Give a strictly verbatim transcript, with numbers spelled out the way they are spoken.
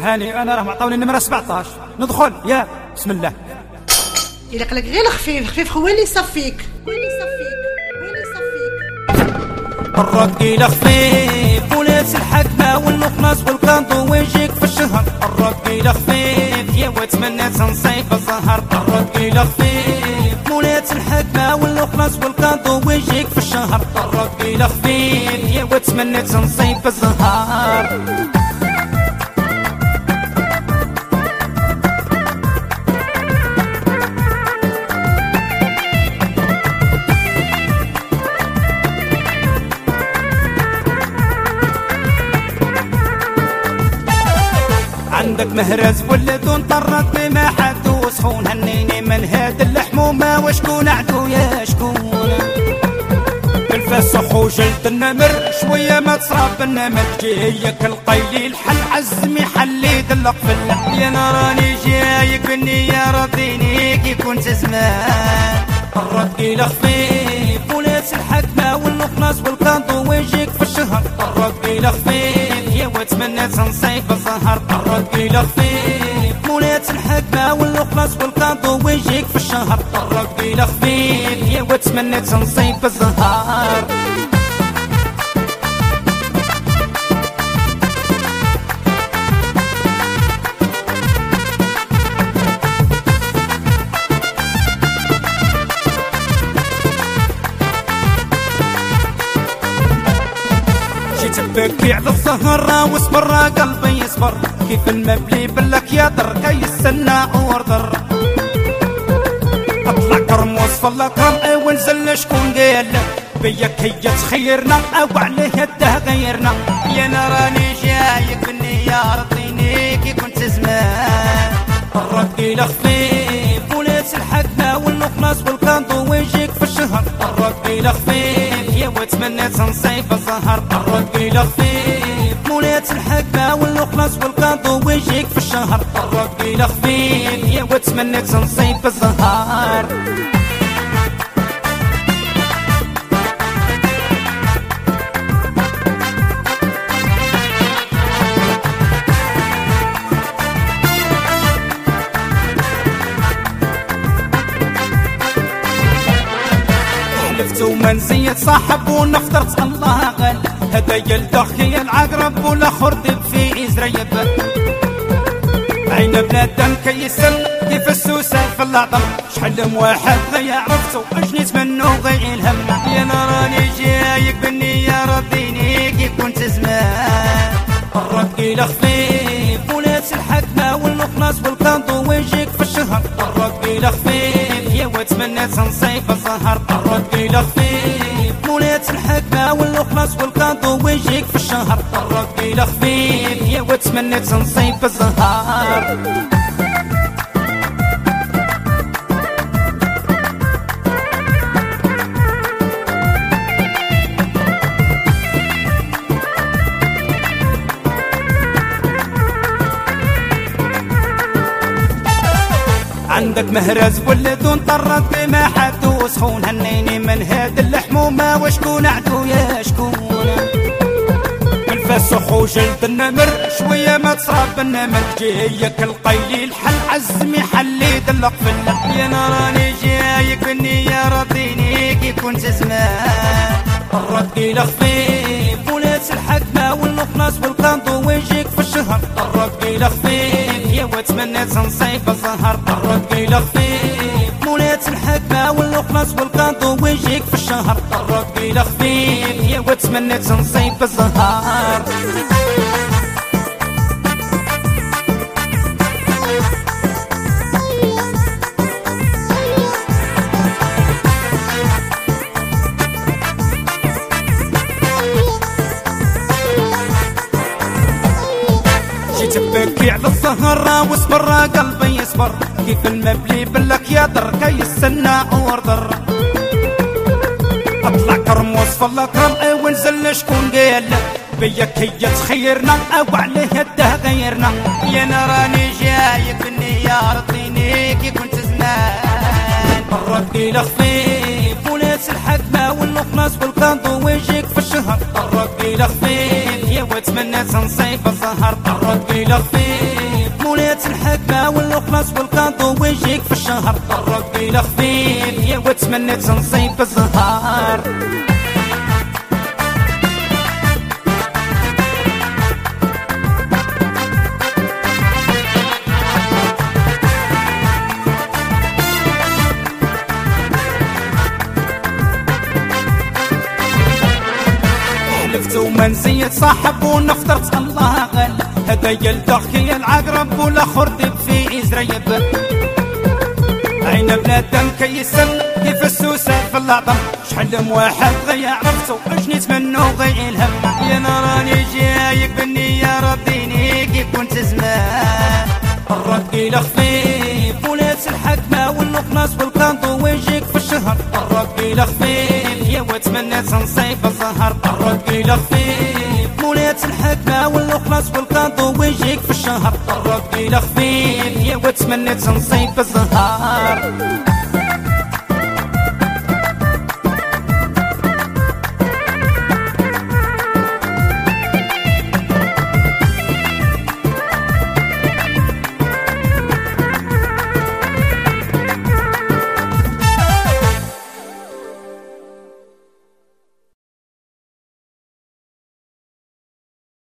هاني انا راه معطوني النمره سبعطاش. ندخل يا بسم الله. يلق لك غير الخفيف خفيف هو اللي يصفيك هو اللي يصفيك هو اللي يصفيك. الرقيل خفيف ولابس الحكمه والمقناص والكانطو ويجيك في الشهر. الرقيل خفيف يا واتمنى تنصيف الزهر. الرقيل خفيف ولابس الحكمه والمقناص والكانطو ويجيك في الشهر. الرقيل خفيف يا واتمنى تنصيف الزهر. عندك مهرز ولد وانطرت بما حد وسخون. هنيني من هاد اللحمومة وشكون عدو يا شكون. الفسخ وجلد النمر شوية ما تصراب النمر. جايك القيلي حل عزمي حلي دلق في اللحم. يا راني جايك بالنية رضيني كي كنت زمان. الرقيل خفيف ولابس الحكمة والمقناص والكانطو ويجيك في الشهر. الرقيل خفيف يا واتمنى تنصيف الزهر. الرقيل خفيف ولابس الحكمة والمقناص والكانطو ويجيك في الشهر. الرقيل خفيف يا واتمنى تنصيف الزهر. تبكي على الزهرة واصبر قلبي يصبر. كيف المبلي بلك يا در كي السنة وردر. اطلع كرم وصف الله كرم ونزل شكون قال بيا كي تخيرنا او عليه يده غيرنا. يا راني جايك بالنية رضيني كي كنت زمان. الرقيل خفيف ولابس الحكمة والمقناص والكانطو ويجيك في الشهر. الرقيل خفيف يا واتمنى تنصيف الزهر. الرقيل خفيف ولابس الحكمة والمقناص والكانطو ويجيك في الشهر. الرقيل خفيف يا واتمنى تنصيف الزهر. حلفت وما نزيد صاحب ونفطرت الله غل. هدايا الدخي العقرب والاخر دب في ازريب. عين بنادم كيسن كيف السوسه في العطر. شحال واحد ضيع عرفتو اجنيت منو غير الهم. يا راني جايك بالنية رضيني كي كنت زمان. الرقيل خفيف ولابس الحكمة والمقناص والكانطو ويجيك في الشهر. الرقيل خفيف يا واتمنى تنصيف الزهر. الرقيل خفيف ولابس الحكمة والمقناص والكانطو ويجيك في الشهر. الرقيل خفيف يا واتمنى تنصيف الزهر. عندك مهرز ولد وانطرت بما حد وسخون. هنيني من هاد اللحمومة وشكون عدو يا شكون. الفسخ وجلد النمر شوية ما تصراب النمر. جايك القيلي الحل عزمي حلي دلق في اللحم. يا راني جايك بالنية رضيني كي كنت زمان. الرقيل خفيف ولابس الحكمة والمقناص والكانطو ويجيك في الشهر. الرقيل خفيف يا واتمنى تنصيف الزهر. الرقيل خفيف ولابس الحكمة والمقناص والكانطو ويجيك في الشهر. الرقيل خفيف يا واتمنى تنصيف الزهر. تبكي على الزهرة واصبر قلبي يصبر. كيف المبلي بلك يا در كي السنة وردر. اطلع كرم وصف الله كرم ونزل شكون قال بيا كي تخيرنا او عليه يده غيرنا. يا راني جايك بالنية رضيني كي كنت زمان. الرقيل خفيف ولابس الحكمة والمقناص والكانطو ويجيك في الشهر. الرقيل خفيف يا واتمنى تنصيف الزهر. الرقيل خفيف مولاة الحكمة والإخلاص والقاضو ويجيك في الشهر الرد إلى خفيف يا وتمنيت نصيب الزهار حلفت وما نزيد صاحب ونفطرت الله غل هذا يلتقي العقرب والاخر دب في ازريب عين بنادم كيسم كيف السوسه في العظم شحال من واحد غيا عرفتو اش منو غي الهم يا راني جايك بالنية رديني كيف كنت زمان الرد إلى خفيف مولاة الحكمة والإخلاص والقاضو ويجيك في الشهر الرد إلى خفيف يا وتمنيت نصيب الزهر الرد إلى خفيف مولاة الحكمة والإخلاص والقاضو ويجيك في الشهر الرد إلى خفيف يا وتمنيت نصيب الزهر